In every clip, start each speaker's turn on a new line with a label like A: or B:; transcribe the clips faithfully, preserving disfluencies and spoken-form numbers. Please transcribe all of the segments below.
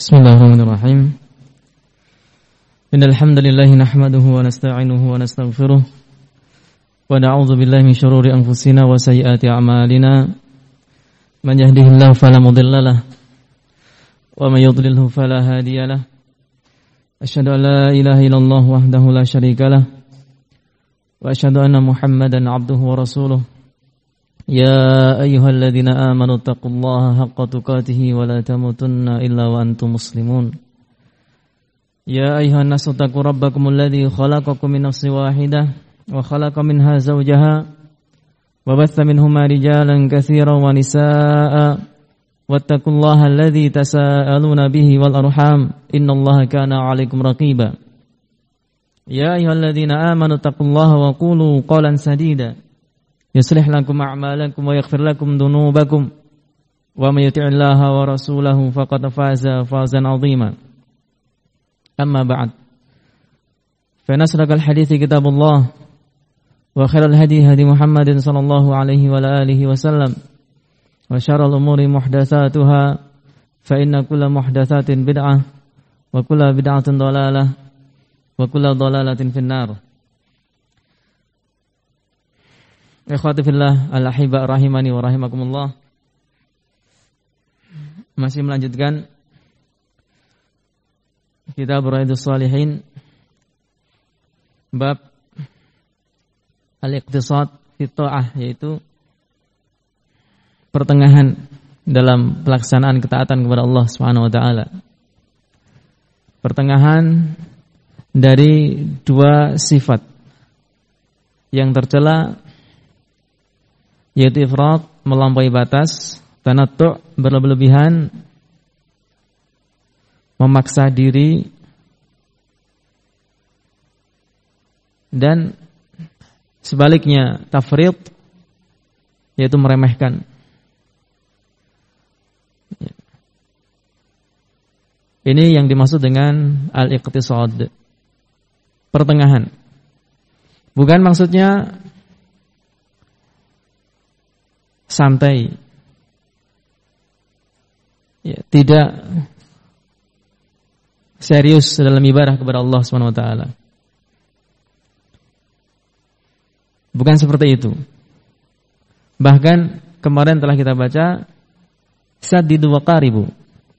A: Bismillahirrahmanirrahim. Innal hamdalillah nahmaduhu wa nasta'inuhu wa nastaghfiruh wa na'udzu billahi min shururi anfusina wa sayyiati a'malina. Man yahdihillahu fala mudilla lahu wa may yudlilhu fala hadiya lahu. Asyhadu an la ilaha illallah wahdahu la syarika lahu wa asyhadu anna Muhammadan 'abduhu wa rasuluh. Ya ayyuhalladzina amanu taqullaha haqqa tuqatih wa la tamutunna illa wa antum muslimun. Ya ayyuhan nasu taqu rabbakumul ladzi khalaqakum min nafsin wahidah wa khalaqa minha zawjaha wa batha minhuma rijalan katsiran wa nisaa'a wattaqullaha alladzi tasaaluna bihi wal arham innallaha kana 'alaikum raqiba. Ya ayyuhalladzina amanu taqullaha wa qulu qawlan sadida yuslih lakum a'malakum wa yaghfir lakum dhunubakum wa may yuti'illaha wa rasulahu faqad faza fawzan 'azima. Amma ba'd. Fa nasraqal hadithi kitabullah wa khairal hadi hadi Muhammadin sallallahu alaihi wa alihi wasallam wa syarrul umuri muhdatsatuha fa inna kulla muhdatsatin bid'ah wa kulla bid'atin dhalalah wa kulla dhalalatin finnar. Ikhwati fillah al-ahibba rahimani wa rahimakumullah. Masih melanjutkan kitab Riyadhus Shalihin bab al-iqtisad fi ta'ah, yaitu pertengahan dalam pelaksanaan ketaatan kepada Allah Subhanahu wa taala. Pertengahan dari dua sifat yang tercela, yaitu ifrat, melampaui batas, tanattu', berlebihan, memaksa diri, dan sebaliknya tafrid, yaitu meremehkan. Ini yang dimaksud dengan al-iqtisad, pertengahan. Bukan maksudnya santai, ya, tidak serius dalam ibadah kepada Allah Subhanahu wa taala. Bukan seperti itu. Bahkan kemarin telah kita baca saddidu wa qaribu.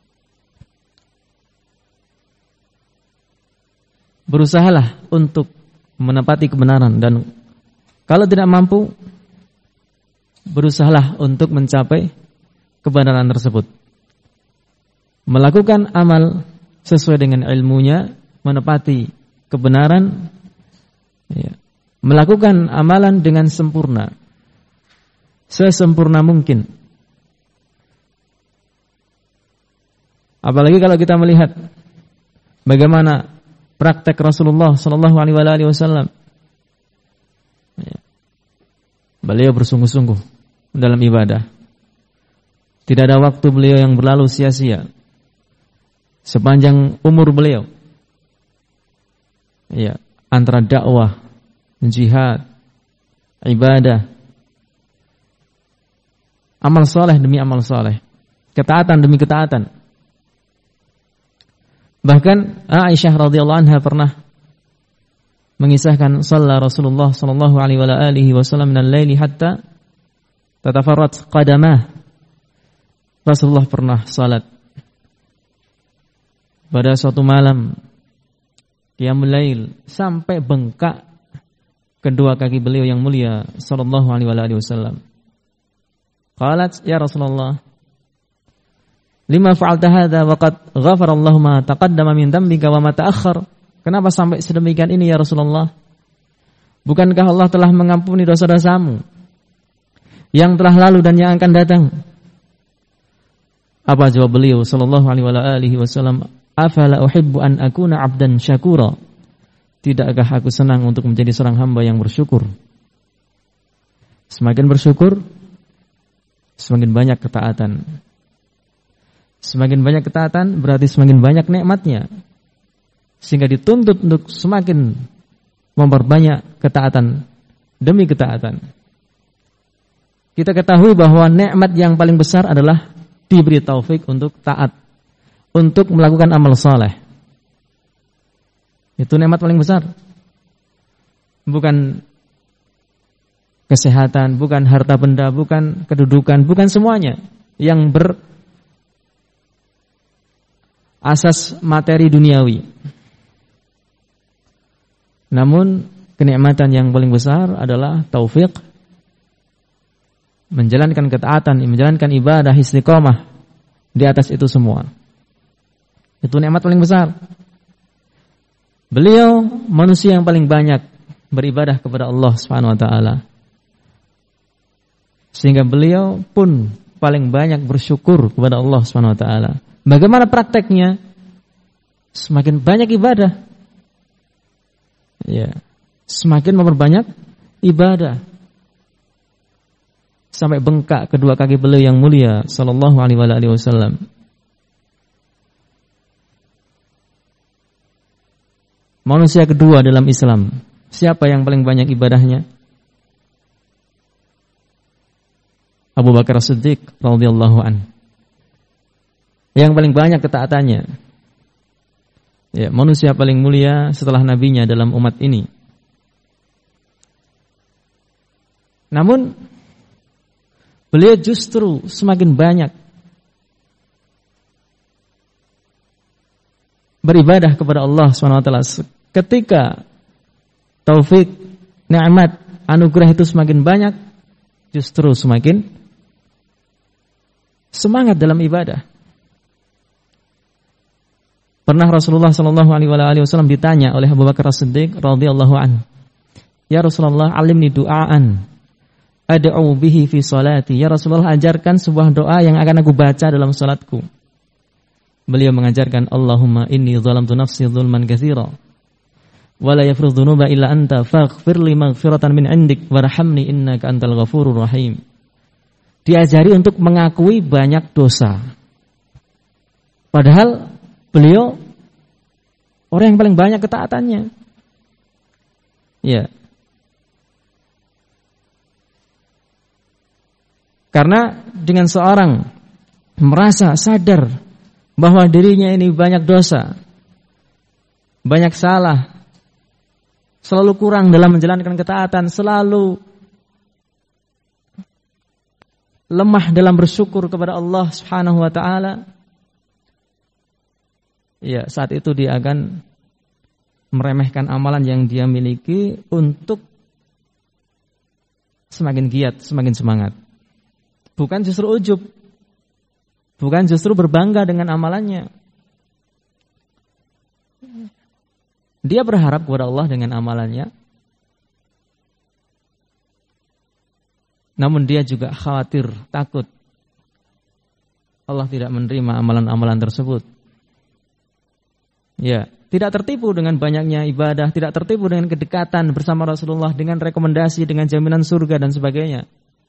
A: Berusahalah untuk menepati kebenaran, dan kalau tidak mampu, berusahalah untuk mencapai kebenaran tersebut. Melakukan amal sesuai dengan ilmunya, menepati kebenaran, ya. Melakukan amalan dengan sempurna, sesempurna mungkin. Apalagi kalau kita melihat bagaimana praktek Rasulullah Sallallahu Alaihi Wasallam. Beliau bersungguh-sungguh dalam ibadah. Tidak ada waktu beliau yang berlalu sia-sia sepanjang umur beliau. Ya, antara dakwah, jihad, ibadah, amal saleh demi amal saleh, ketaatan demi ketaatan. Bahkan Aisyah radhiyallahu anha pernah mengisahkan shalla Rasulullah sallallahu alaihi wasallam minal laili hatta tatafarrat qadamah. Rasulullah pernah salat pada suatu malam qiyamul lail sampai bengkak kedua kaki beliau yang mulia sallallahu alaihi wasallam. Qalat, ya Rasulullah, lima fa'alta hadza wa qad ghafara Allahu ma taqaddama min dhanbika wa ma ta'akhkhar. Kenapa sampai sedemikian ini ya Rasulullah? Bukankah Allah telah mengampuni dosa-dosamu yang telah lalu dan yang akan datang? Apa jawab beliau sallallahu alaihi wasallam? Afala uhibbu an akuna 'abdan syakura. Tidakkah aku senang untuk menjadi seorang hamba yang bersyukur? Semakin bersyukur, semakin banyak ketaatan. Semakin banyak ketaatan berarti semakin banyak nikmatnya, sehingga dituntut untuk semakin memperbanyak ketaatan demi ketaatan. Kita ketahui bahwa nikmat yang paling besar adalah diberi taufik untuk taat, untuk melakukan amal saleh. Itu nikmat paling besar. Bukan kesehatan, bukan harta benda, bukan kedudukan, bukan semuanya yang berasas materi duniawi. Namun kenikmatan yang paling besar adalah taufik menjalankan ketaatan, menjalankan ibadah istiqomah di atas itu semua. Itu nikmat paling besar. Beliau manusia yang paling banyak beribadah kepada Allah Subhanahu wa taala. Sehingga beliau pun paling banyak bersyukur kepada Allah Subhanahu wa taala. Bagaimana prakteknya? Semakin banyak ibadah, ya, semakin memperbanyak ibadah. Sampai bengkak kedua kaki beliau yang mulia sallallahu alaihi wasallam. Manusia kedua dalam Islam, siapa yang paling banyak ibadahnya? Abu Bakar As-Siddiq radhiyallahu an. Yang paling banyak ketaatannya. Ya, manusia paling mulia setelah nabinya dalam umat ini. Namun beliau justru semakin banyak beribadah kepada Allah subhanahu wa taala. Ketika taufik, nikmat, anugerah itu semakin banyak, justru semakin semangat dalam ibadah. Pernah Rasulullah sallallahu alaihi wasallam ditanya oleh Abu Bakar As-Siddiq radhiyallahu anhu, "Ya Rasulullah, alimni du'aan ad'u bihi fi salati." Ya Rasulullah, ajarkan sebuah doa yang akan aku baca dalam salatku. Beliau mengajarkan, "Allahumma inni zalamtu nafsi zulman katsira wa la yaghfiru dzunuba illa anta faghfir li maghfiratan min 'indik warhamni innaka antal ghafurur rahim." Diajari untuk mengakui banyak dosa. Padahal beliau orang yang paling banyak ketaatannya. Ya. Karena dengan seorang merasa sadar bahwa dirinya ini banyak dosa, banyak salah, selalu kurang dalam menjalankan ketaatan, selalu lemah dalam bersyukur kepada Allah Subhanahu wa taala. Ya, saat itu dia akan meremehkan amalan yang dia miliki untuk semakin giat, semakin semangat. Bukan justru ujub, bukan justru berbangga dengan amalannya. Dia berharap kepada Allah dengan amalannya, namun dia juga khawatir, takut Allah tidak menerima amalan-amalan tersebut. Ya, tidak tertipu dengan banyaknya ibadah, tidak tertipu dengan kedekatan bersama Rasulullah, dengan rekomendasi, dengan jaminan surga dan sebagainya.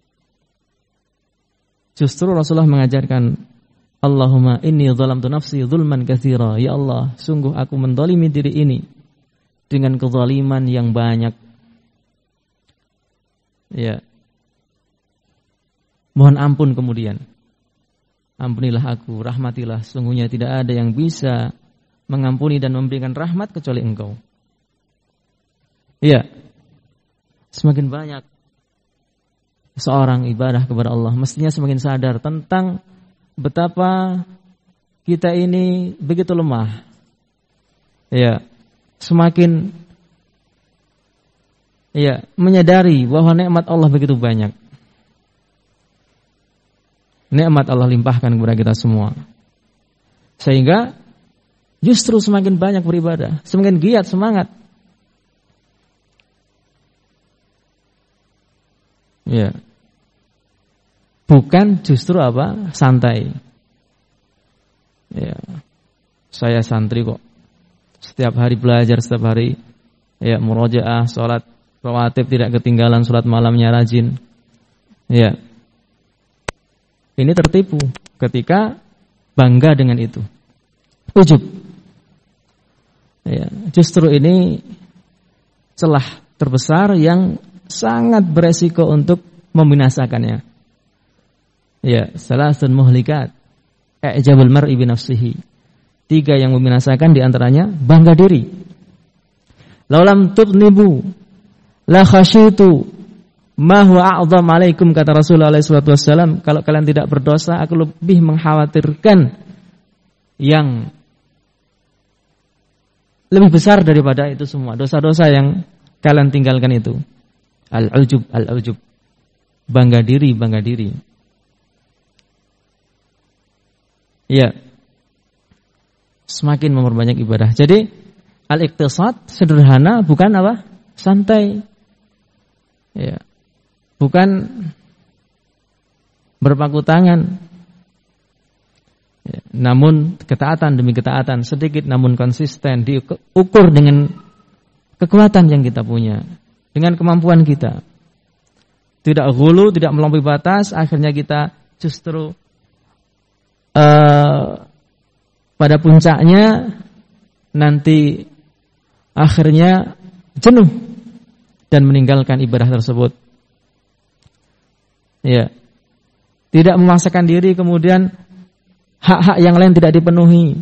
A: Justru Rasulullah mengajarkan, Allahumma inni zalamtu nafsi zulman katsira. Ya Allah, sungguh aku mendolimi diri ini dengan kezaliman yang banyak. Ya. Mohon ampun kemudian. Ampunilah aku, rahmatilah. Sungguhnya tidak ada yang bisa mengampuni dan memberikan rahmat kecuali Engkau. Ya. Semakin banyak seorang ibadah kepada Allah, mestinya semakin sadar tentang betapa kita ini begitu lemah. Ya, semakin ya menyadari bahwa nikmat Allah begitu banyak. Nikmat Allah limpahkan kepada kita semua. Sehingga justru semakin banyak beribadah, semakin giat, semangat. Ya. Bukan justru apa? Santai. Ya. Saya santri kok. Setiap hari belajar, setiap hari ya murojaah, salat rawatib tidak ketinggalan, salat malamnya rajin. Ya. Ini tertipu ketika bangga dengan itu. Ujub. Ya, justru ini celah terbesar yang sangat beresiko untuk membinasakannya. Ya, salasun muhlikat. I'jabul mar'i bi nafsihi. Tiga yang membinasakan diantaranya bangga diri. Laulam tudnibu la khasyitu ma huwa a'dham alaikum, kata Rasulullah alaihi salatu wassalam, kalau kalian tidak berdosa aku lebih mengkhawatirkan yang lebih besar daripada itu semua, dosa-dosa yang kalian tinggalkan itu. Al-ujub, al-ujub. Bangga diri, bangga diri. Ya. Semakin memperbanyak ibadah. Jadi al-iqtisad sederhana, bukan apa? Santai. Ya. Bukan berpangku tangan. Ya. Namun ketaatan demi ketaatan, sedikit namun konsisten, diukur dengan kekuatan yang kita punya, dengan kemampuan kita. Tidak ghulu, tidak melampaui batas, akhirnya kita justru uh, pada puncaknya nanti akhirnya jenuh dan meninggalkan ibadah tersebut. Ya. Tidak memaksakan diri, kemudian hak-hak yang lain tidak dipenuhi.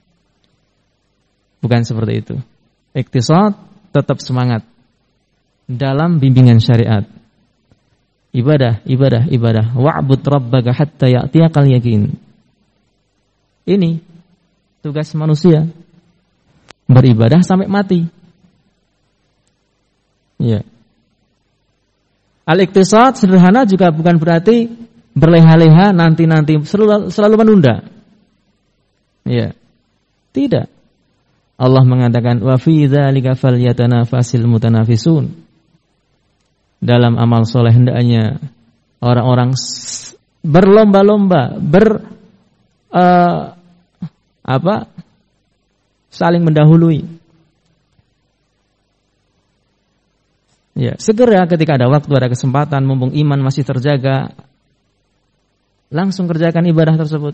A: Bukan seperti itu. Iqtisad tetap semangat dalam bimbingan syariat. Ibadah, ibadah, ibadah. Wa'bud rabbaka hatta ya'tiyakal yakin. Ini tugas manusia, beribadah sampai mati. Ya. Al-iqtisad sederhana juga bukan berarti berleha-leha, nanti-nanti, selalu, selalu menunda. Ya. Tidak. Allah mengatakan wa fi dzalika falyatanafasil mutanafisun. Dalam amal soleh hendaknya orang-orang berlomba-lomba, ber uh, apa? saling mendahului. Ya, segera ketika ada waktu, ada kesempatan, mumpung iman masih terjaga, langsung kerjakan ibadah tersebut.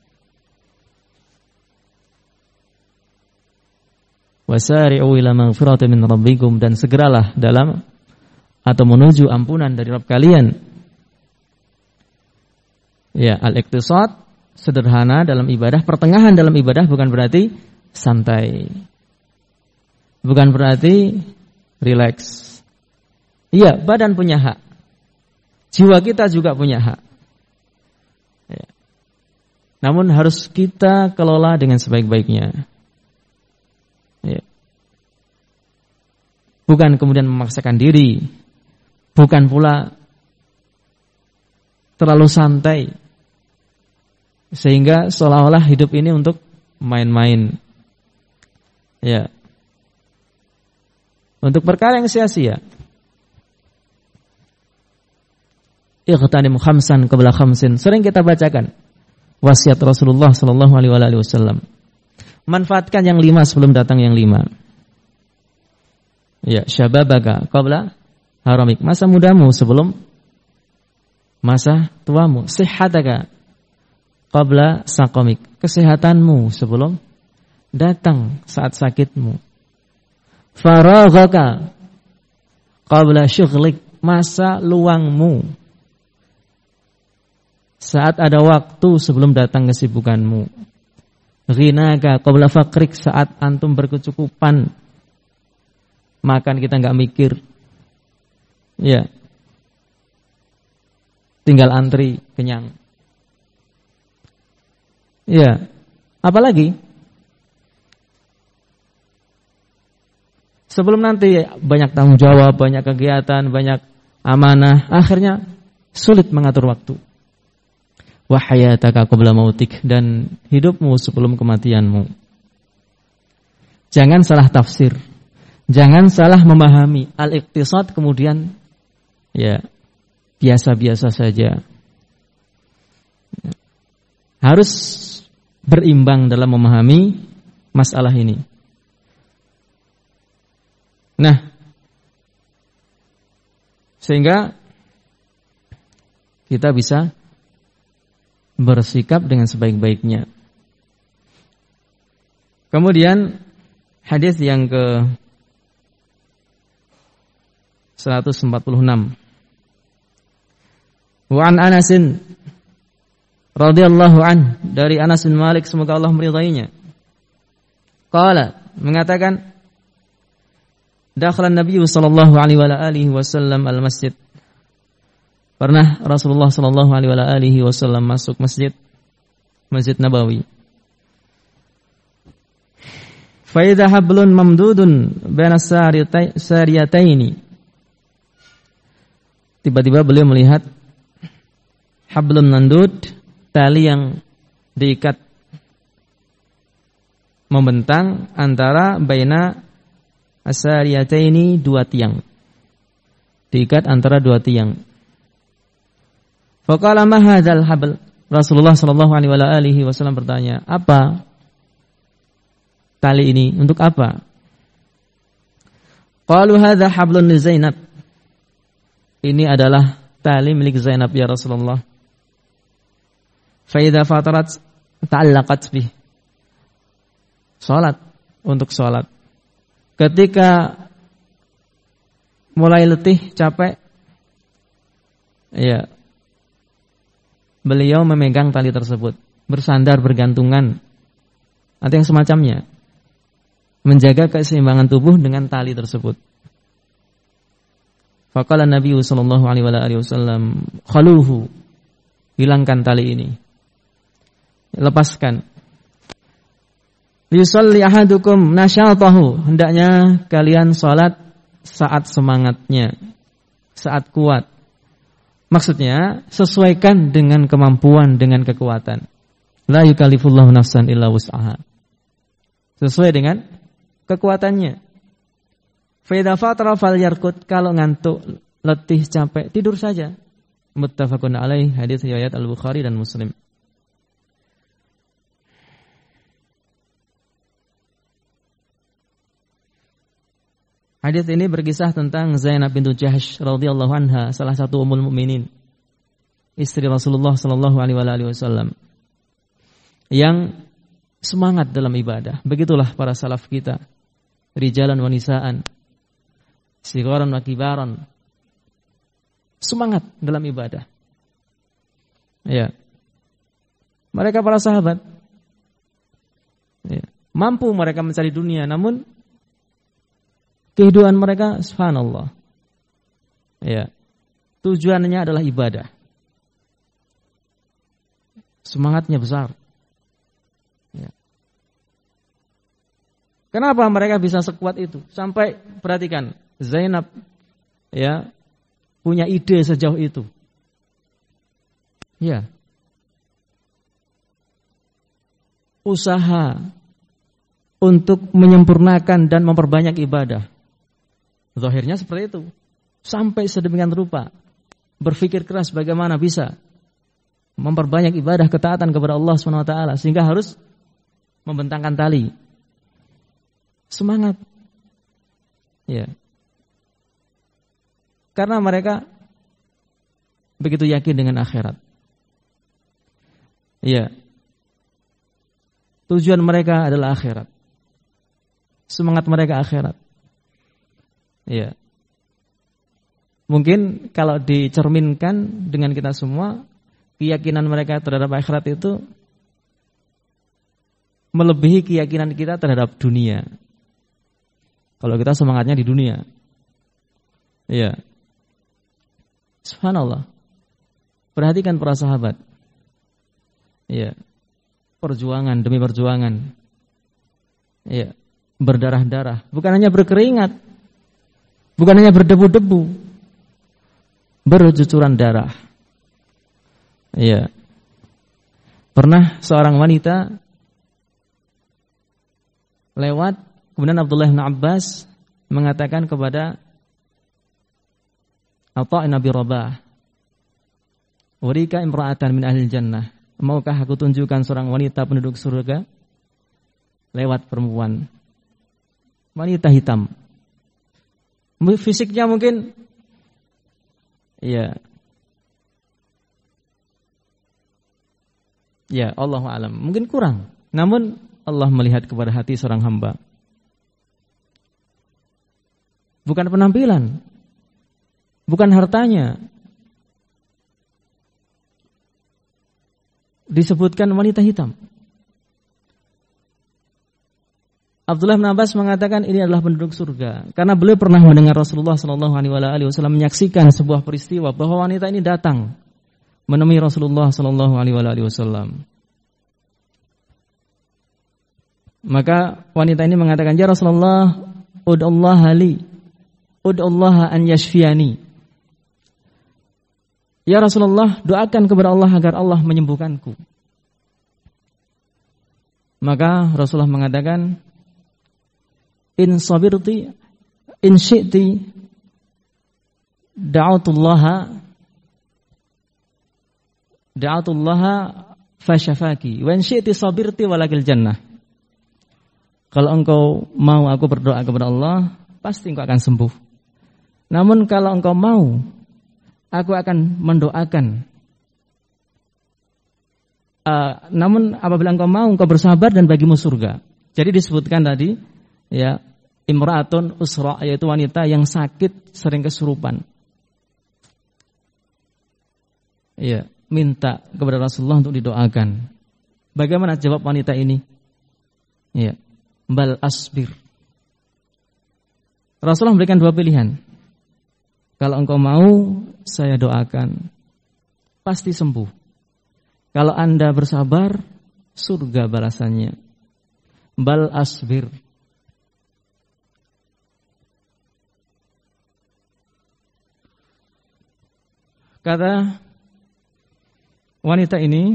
A: Wasari'u ila maghfiratin min rabbikum, dan segeralah dalam atau menuju ampunan dari Rabb kalian. Ya, al-iqtisad sederhana dalam ibadah, pertengahan dalam ibadah, bukan berarti santai. Bukan berarti rileks. Iya, badan punya hak. Jiwa kita juga punya hak. Ya. Namun harus kita kelola dengan sebaik-baiknya. Ya. Bukan kemudian memaksakan diri. Bukan pula terlalu santai. Sehingga seolah-olah hidup ini untuk main-main. Ya. Untuk perkara yang sia-sia. Iqtanim khamsan qabla khamsin. Sering kita bacakan wasiat Rasulullah sallallahu alaihi wasallam. Manfaatkan yang lima sebelum datang yang lima. Ya, syababaka qabla haramik. Masa mudamu sebelum masa tuamu. Sihhataka qabla saqamik. Kesehatanmu sebelum datang saat sakitmu. Faraghaka qabla syughlik. Masa luangmu saat ada waktu sebelum datang kesibukanmu. Ghinaka qabla faqrik. Saat antum berkecukupan, makan kita enggak mikir. Ya. Tinggal antri kenyang. Ya. Apalagi sebelum nanti banyak tanggung jawab, banyak kegiatan, banyak amanah, akhirnya sulit mengatur waktu. Wa hayataka qabla mautik. Dan hidupmu sebelum kematianmu. Jangan salah tafsir. Jangan salah memahami al-iqtisad kemudian ya biasa-biasa saja. Harus berimbang dalam memahami masalah ini. Nah, sehingga kita bisa bersikap dengan sebaik-baiknya. Kemudian hadis yang ke seratus empat puluh enam. Wa an Anasin radhiyallahu an, dari Anas bin Malik semoga Allah meridainya. Qala, mengatakan, dakhala Nabi sallallahu alaihi wasallam al-masjid. Pernah Rasulullah sallallahu alaihi wasallam masuk masjid, Masjid Nabawi. Fa idza hablun mamdudun baina sariyataini. Tiba-tiba beliau melihat hablun mandud, tali yang diikat membentang antara baina asariyataini, dua tiang. Diikat antara dua tiang. Faqala ma hadzal habl? Rasulullah sallallahu alaihi wasallam bertanya, apa tali ini? Untuk apa? Qalu hadza hablun li Zainab. Ini adalah tali milik Zainab ya Rasulullah. Fa idza fatarat ta'allaqat bih. Salat, untuk salat. Ketika mulai letih, capek, ya, beliau memegang tali tersebut, bersandar, bergantungan, atau yang semacamnya, menjaga keseimbangan tubuh dengan tali tersebut. Faqala Nabi sallallahu alaihi wasallam, khaluhu, hilangkan tali ini, lepaskan. Yusalli ahadukum nasyatahu, hendaknya kalian salat saat semangatnya, saat kuat. Maksudnya sesuaikan dengan kemampuan, dengan kekuatan. La yukallifullahu nafsan illa wus'aha. Sesuai dengan kekuatannya. Fa idza fatara falyarqud, kalau ngantuk, letih, capek, tidur saja. Muttafaqun alaih, hadis riwayat Al-Bukhari dan Muslim. Hadis ini berkisah tentang Zainab bintu Jahsh radhiyallahu anha, salah satu ummul mukminin, istri Rasulullah sallallahu alaihi wasallam, yang semangat dalam ibadah. Begitulah para salaf kita, rijalan wa nisaan, sigharan wa kibaran, semangat dalam ibadah. Ya. Mereka para sahabat, ya, mampu mereka mencari dunia, namun kehidupan mereka subhanallah, ya, tujuannya adalah ibadah. Semangatnya besar. Ya. Kenapa mereka bisa sekuat itu? Sampai perhatikan, Zainab, ya, punya ide sejauh itu. Ya. Usaha untuk menyempurnakan dan memperbanyak ibadah. Zahirnya seperti itu. Sampai sedemikian rupa. Berpikir keras bagaimana bisa memperbanyak ibadah ketaatan kepada Allah subhanahu wa taala, sehingga harus membentangkan tali. Semangat. Ya. Karena mereka begitu yakin dengan akhirat. Ya. Tujuan mereka adalah akhirat. Semangat mereka akhirat. Ya. Mungkin kalau dicerminkan dengan kita semua, keyakinan mereka terhadap akhirat itu melebihi keyakinan kita terhadap dunia. Kalau kita semangatnya di dunia. Ya. Subhanallah. Perhatikan para sahabat. Ya. Perjuangan demi perjuangan. Ya. Berdarah-darah, bukan hanya berkeringat, bukan hanya berdebu-debu, bercucuran darah. Iya. Pernah seorang wanita lewat, kemudian Abdullah bin Abbas mengatakan kepada Atha' bin Abi Rabah, "Urika imra'atan min ahli jannah." Maukah aku tunjukkan seorang wanita penduduk surga? Lewat perempuan, wanita hitam. Fisiknya mungkin, ya, ya, Allahu a'lam, mungkin kurang. Namun Allah melihat kepada hati seorang hamba. Bukan penampilan, bukan hartanya. Disebutkan wanita hitam. Abdullah bin Abbas mengatakan ini adalah penduduk surga karena beliau pernah mendengar Rasulullah Shallallahu Alaihi Wasallam menyaksikan sebuah peristiwa bahwa wanita ini datang menemui Rasulullah Shallallahu Alaihi Wasallam. Maka wanita ini mengatakan, ya Rasulullah, ud'ullaha li, ud'ullaha an yashfiyani. Ya Rasulullah, doakan kepada Allah agar Allah menyembuhkanku. Maka Rasulullah mengatakan, in sabirti, in syi'ti, da'atullaha, da'atullaha fasyafaki, wa in syi'ti sabirti walakil jannah. Kalau engkau mau aku berdoa kepada Allah, pasti engkau akan sembuh. Namun kalau engkau mau, aku akan mendoakan. Uh, namun apabila engkau mau, engkau bersabar dan bagimu surga. Jadi disebutkan tadi, ya, imra'atun usra, yaitu wanita yang sakit sering kesurupan. Ya, minta kepada Rasulullah untuk didoakan. Bagaimana jawab wanita ini? Ya, bal asbir. Rasulullah memberikan dua pilihan. Kalau engkau mau, saya doakan, pasti sembuh. Kalau Anda bersabar, surga balasannya. Bal asbir. Kata wanita ini,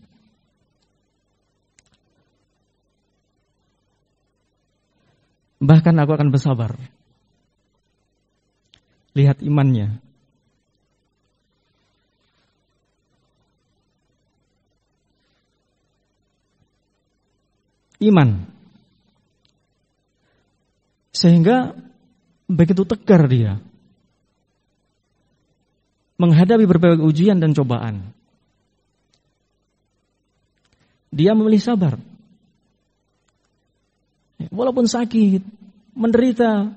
A: bahkan aku akan bersabar. Lihat imannya. Iman. Sehingga begitu tegar dia menghadapi berbagai ujian dan cobaan. Dia memilih sabar. Walaupun sakit, menderita.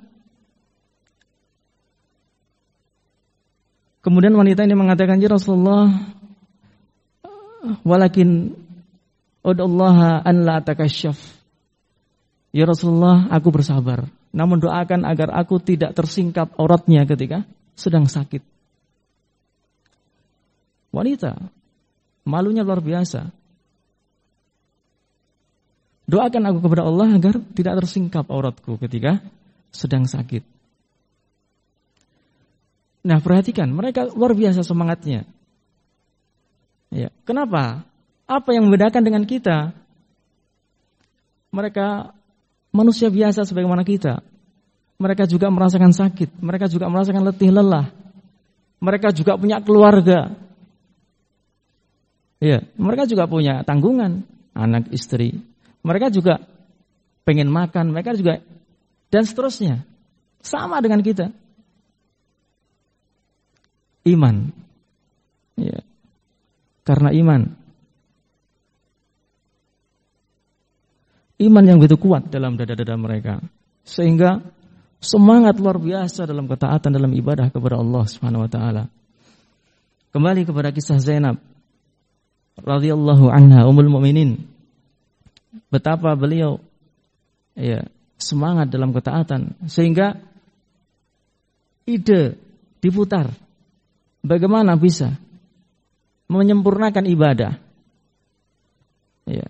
A: Kemudian wanita ini mengatakan, ya Rasulullah, walakin ud'ullaha an la takasyaf. Ya Rasulullah, aku bersabar, namun doakan agar aku tidak tersingkap auratnya ketika sedang sakit. Wanita, malunya luar biasa. Doakan aku kepada Allah agar tidak tersingkap auratku ketika sedang sakit. Nah, perhatikan, mereka luar biasa semangatnya. Ya, kenapa? Apa yang membedakan dengan kita? Mereka manusia biasa sebagaimana kita. Mereka juga merasakan sakit, mereka juga merasakan letih lelah. Mereka juga punya keluarga. Ya, mereka juga punya tanggungan, anak, istri. Mereka juga pengen makan, mereka juga, dan seterusnya. Sama dengan kita. Iman. Ya. Karena iman. Iman yang begitu kuat dalam dada-dada mereka. Sehingga semangat luar biasa dalam ketaatan, dalam ibadah kepada Allah Subhanahu wa taala. Kembali kepada kisah Zainab radhiyallahu anha, ummul mukminin. Betapa beliau ya, semangat dalam ketaatan sehingga ide diputar bagaimana bisa menyempurnakan ibadah. Ya.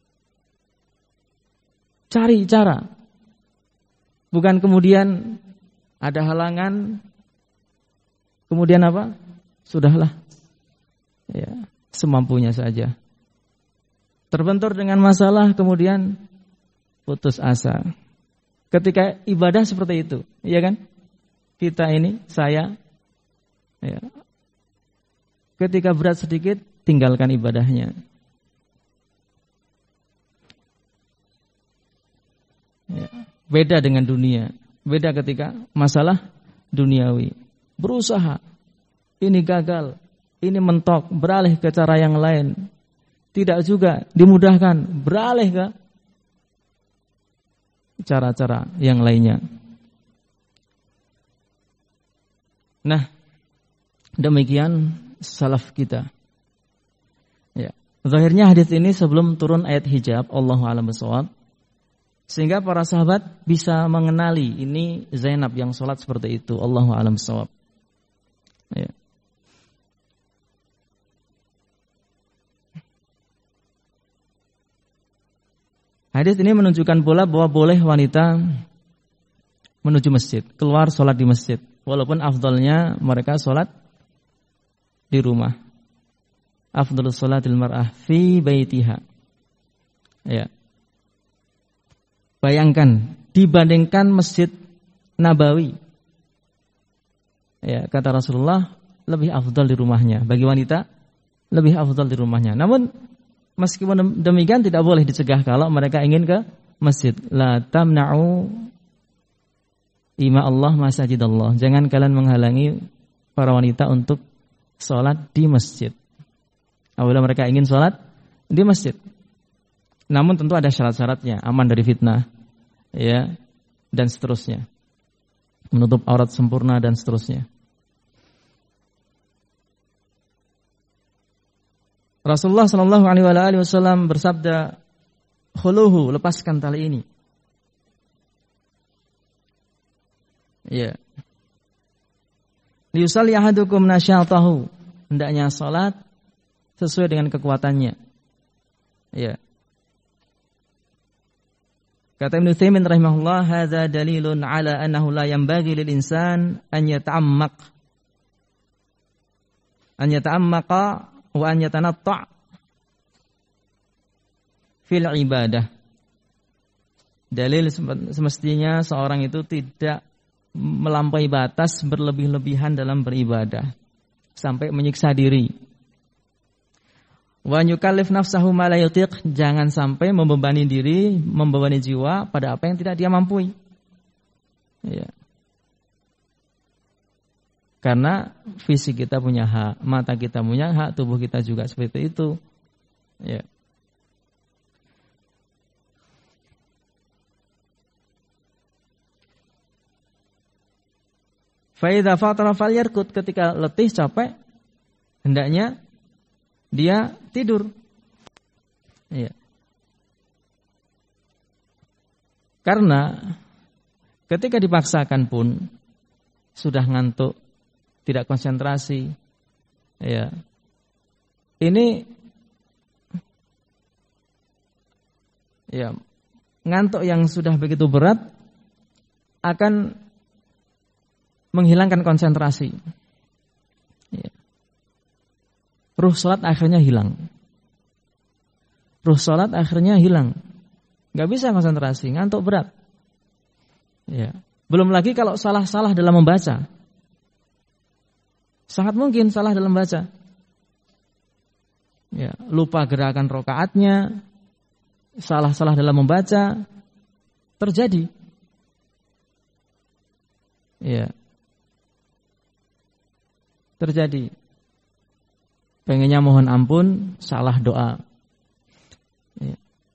A: Cari cara. Bukan kemudian ada halangan kemudian apa? Sudahlah. Ya, semampunya saja. Terbentur dengan masalah kemudian putus asa. Ketika ibadah seperti itu, iya kan? Kita ini, saya, ya, ketika berat sedikit tinggalkan ibadahnya. Ya, beda dengan dunia, beda ketika masalah duniawi. Berusaha, ini gagal, ini mentok, beralih ke cara yang lain. Tidak juga dimudahkan, beralih ke cara-cara yang lainnya. Nah, demikian salaf kita. Ya, zahirnya hadis ini sebelum turun ayat hijab, Allahu a'lam bishawab, Sehingga para sahabat bisa mengenali ini Zainab yang sholat seperti itu. Allahu a'lam bishawab. Ya. Hadis ini menunjukkan pula bahwa boleh wanita menuju masjid, keluar sholat di masjid. Walaupun afdalnya mereka sholat di rumah. Afdalus sholatil mar'ah fi baitiha. Ya. Bayangkan dibandingkan Masjid Nabawi. Ya, kata Rasulullah lebih afdal di rumahnya. Bagi wanita lebih afdal di rumahnya. Namun meskipun demikian tidak boleh dicegah kalau mereka ingin ke masjid. La tamna'u ima Allah masajidallah. Jangan kalian menghalangi para wanita untuk sholat di masjid. Apabila mereka ingin sholat di masjid. Namun tentu ada syarat-syaratnya, aman dari fitnah, ya, dan seterusnya. Menutup aurat sempurna dan seterusnya. Rasulullah Shallallahu Alaihi Wasallam bersabda, "Khuluhu, lepaskan tali ini." Ya. Liyusalli ahadukum nasyatahu, hendaknya salat sesuai dengan kekuatannya. Ya. Kata Ibnu Utsaimin rahimahullah, hadza dalilun ala annahu la yanbaghi lil insan an yata'ammaq an yata'ammaqa wa an yatanatta' fil ibadah. Dalil semestinya seorang itu tidak melampaui batas berlebih-lebihan dalam beribadah sampai menyiksa diri. Wa yukallif nafsahu ma la yutiq, jangan sampai membebani diri, membebani jiwa pada apa yang tidak dia mampu. Ya. Karena fisik kita punya hak, mata kita punya hak, tubuh kita juga seperti itu. Ya. Fa idza fatara falyarkud, ketika letih capek hendaknya dia tidur. Ya. Karena ketika dipaksakan pun sudah ngantuk, tidak konsentrasi. Ya. Ini ya, ngantuk yang sudah begitu berat akan menghilangkan konsentrasi. Ya. Ruh salat akhirnya hilang. Ruh salat akhirnya hilang. Gak bisa konsentrasi, ngantuk berat. Ya. Belum lagi kalau salah-salah dalam membaca. Sangat mungkin salah dalam membaca. Ya, lupa gerakan rokaatnya, salah-salah dalam membaca, terjadi. Ya. Terjadi. Pengennya mohon ampun, salah doa. Ya.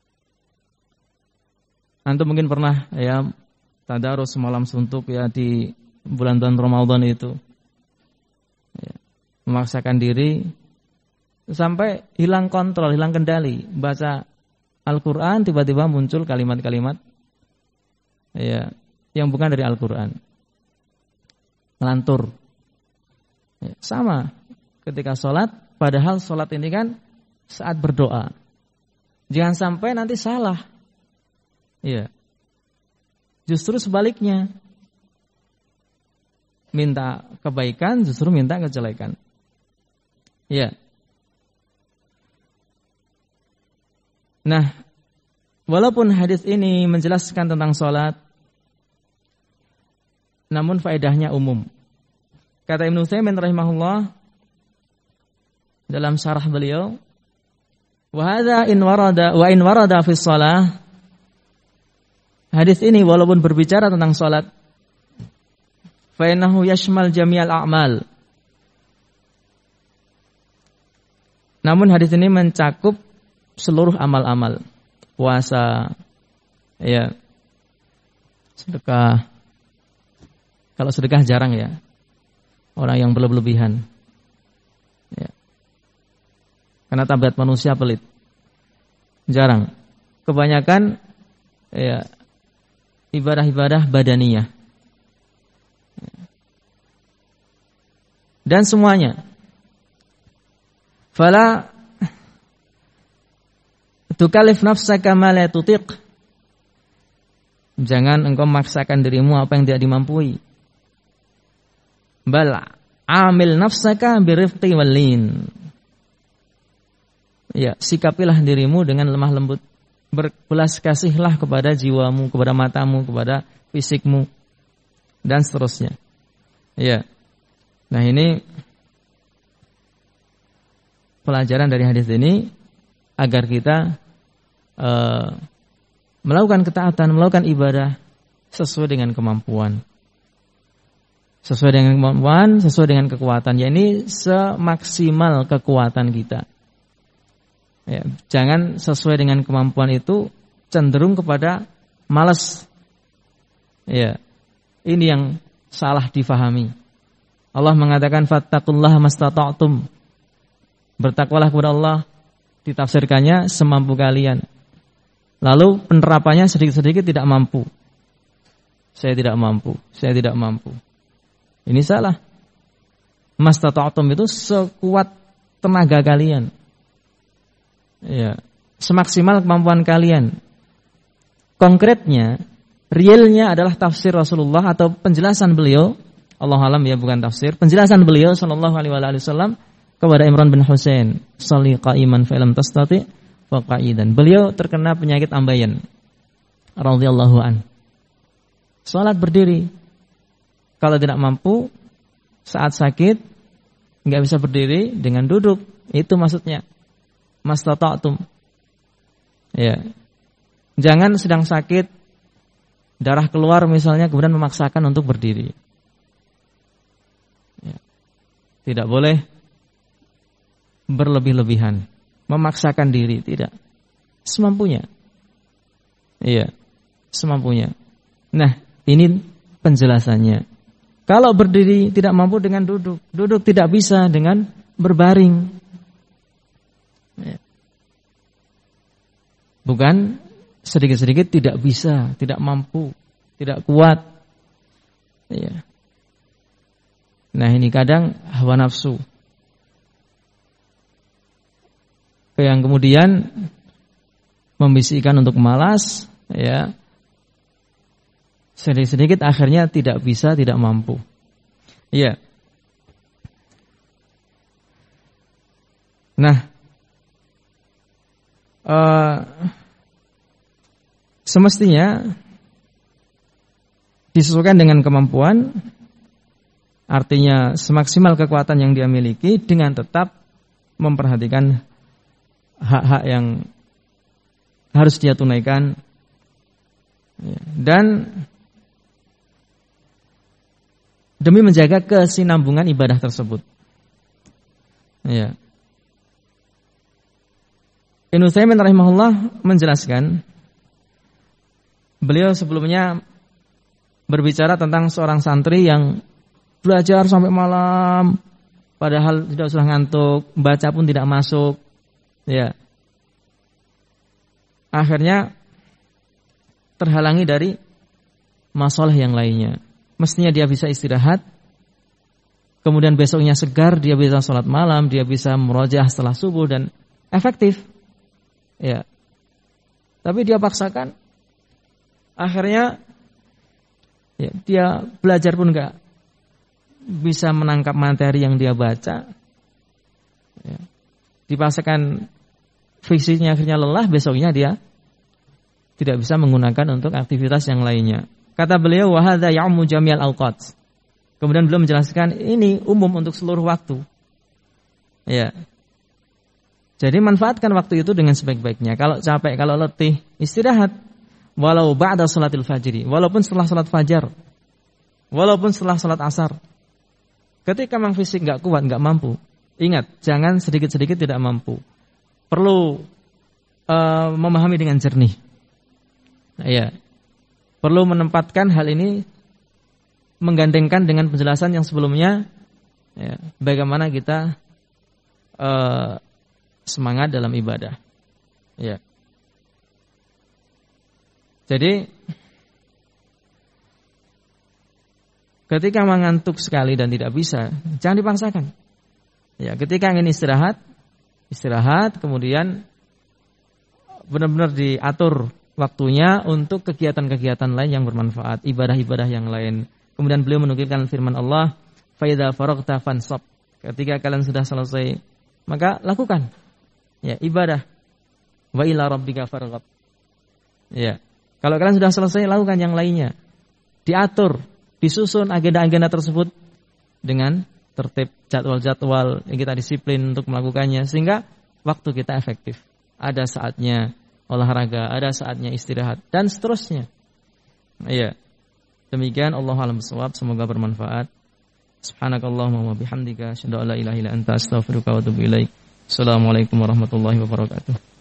A: Antum mungkin pernah ya tadarus semalam suntuk ya di bulan-bulan Ramadan itu. Ya. Memaksakan diri sampai hilang kontrol, hilang kendali. Baca Al-Quran tiba-tiba muncul kalimat-kalimat ya yang bukan dari Al-Quran. Ngelantur. Ya, sama ketika sholat. Padahal sholat ini kan saat berdoa. Jangan sampai nanti salah. Iya. Justru sebaliknya. Minta kebaikan justru minta kejelekan. Iya. Nah, walaupun hadis ini menjelaskan tentang sholat, namun faedahnya umum. Kata Ibnu Utsaimin rahimahullah dalam syarah beliau, wa hadza in warada wa in warada fi shalah, hadis ini walaupun berbicara tentang salat, fa innahu yashmal jami'al a'mal, namun hadis ini mencakup seluruh amal-amal, puasa, ya, sedekah. Kalau sedekah jarang ya, orang yang berlebihan. Ya. Karena tabiat manusia pelit. Jarang. Kebanyakan ya, ibadah-ibadah badaniyah. Dan semuanya. Fala tukalif nafsaka ma la tutiq. Jangan engkau memaksakan dirimu apa yang tidak dimampui. Bal amil nafsaka birifqi wal lin. Ya, sikapilah dirimu dengan lemah lembut. Berbelas kasihlah kepada jiwamu, kepada matamu, kepada fisikmu, dan seterusnya. Ya. Nah, ini pelajaran dari hadis ini agar kita uh, melakukan ketaatan, melakukan ibadah sesuai dengan kemampuan. Sesuai dengan kemampuan, sesuai dengan kekuatan. Ya, ini semaksimal kekuatan kita. Ya, jangan sesuai dengan kemampuan itu cenderung kepada malas. Ya, ini yang salah difahami. Allah mengatakan fattaqullaha mastata'tum. Bertakwalah kepada Allah, ditafsirkannya semampu kalian. Lalu penerapannya sedikit-sedikit tidak mampu. Saya tidak mampu, saya tidak mampu. Ini salah. Mastata'tum itu sekuat tenaga kalian. Ya, semaksimal kemampuan kalian. Konkretnya, realnya adalah tafsir Rasulullah atau penjelasan beliau, Allah alam ya bukan tafsir, penjelasan beliau sallallahu alaihi wasallam kepada Imran bin Husain, "Shalli qa'iman fa lam tastati fa qa'idan." Beliau terkena penyakit ambeien radhiyallahu an. Salat berdiri. Kalau tidak mampu saat sakit enggak bisa berdiri dengan duduk. Itu maksudnya. Mastata'tum. Ya. Jangan sedang sakit, darah keluar misalnya kemudian memaksakan untuk berdiri. Ya. Tidak boleh berlebih-lebihan, memaksakan diri, tidak. Semampunya. Iya, semampunya. Nah, ini penjelasannya. Kalau berdiri tidak mampu dengan duduk, duduk tidak bisa dengan berbaring. Ya. Bukan sedikit-sedikit tidak bisa, tidak mampu, tidak kuat. Ya. Nah, ini kadang hawa nafsu yang kemudian membisikkan untuk malas, ya. Sedikit-sedikit akhirnya tidak bisa, tidak mampu. Iya. Nah, uh, semestinya disesuaikan dengan kemampuan, artinya semaksimal kekuatan yang dia miliki dengan tetap memperhatikan hak-hak yang harus dia tunaikan, dan demi menjaga kesinambungan ibadah tersebut. Ya. Ibnu Utsaimin rahimahullah menjelaskan, beliau sebelumnya berbicara tentang seorang santri yang belajar sampai malam, padahal tidak usah ngantuk, baca pun tidak masuk. Ya. Akhirnya terhalangi dari masalah yang lainnya. Mestinya dia bisa istirahat, kemudian besoknya segar, dia bisa sholat malam, dia bisa murojaah setelah subuh dan efektif. Ya. Tapi dia paksakan, akhirnya ya, dia belajar pun enggak bisa menangkap materi yang dia baca. Ya. Dipaksakan, fisiknya akhirnya lelah, besoknya dia tidak bisa menggunakan untuk aktivitas yang lainnya. Kata beliau, wa hadza ya'mu jami'al awqat. Kemudian beliau menjelaskan ini umum untuk seluruh waktu. Ya. Jadi manfaatkan waktu itu dengan sebaik-baiknya. Kalau capek, kalau letih, istirahat. Walau ba'da salatil fajri, walaupun setelah salat fajar. Walaupun setelah salat asar. Ketika memang fisik enggak kuat, enggak mampu, ingat, jangan sedikit-sedikit tidak mampu. Perlu uh, memahami dengan jernih. Nah, ya. Perlu menempatkan hal ini, menggandengkan dengan penjelasan yang sebelumnya, ya, bagaimana kita uh, semangat dalam ibadah. Ya. Jadi ketika mengantuk sekali dan tidak bisa, jangan dipaksakan. Ya, ketika ingin istirahat, istirahat, kemudian benar-benar diatur waktunya untuk kegiatan-kegiatan lain yang bermanfaat, ibadah-ibadah yang lain. Kemudian beliau menukilkan firman Allah, "Fa idza faragta fansab." Ketika kalian sudah selesai, maka lakukan ya ibadah. Wa ila rabbika farghab. Ya. Kalau kalian sudah selesai, lakukan yang lainnya. Diatur, disusun agenda-agenda tersebut dengan tertib, jadwal-jadwal yang kita disiplin untuk melakukannya sehingga waktu kita efektif. Ada saatnya olahraga, ada saatnya istirahat dan seterusnya. Iya. Demikian Allahu a'lam bishawab, semoga bermanfaat. Subhanakallahumma wa bihamdika asyhadu an la ilaha illa anta astaghfiruka wa atubu ilaik. Assalamualaikum warahmatullahi wabarakatuh.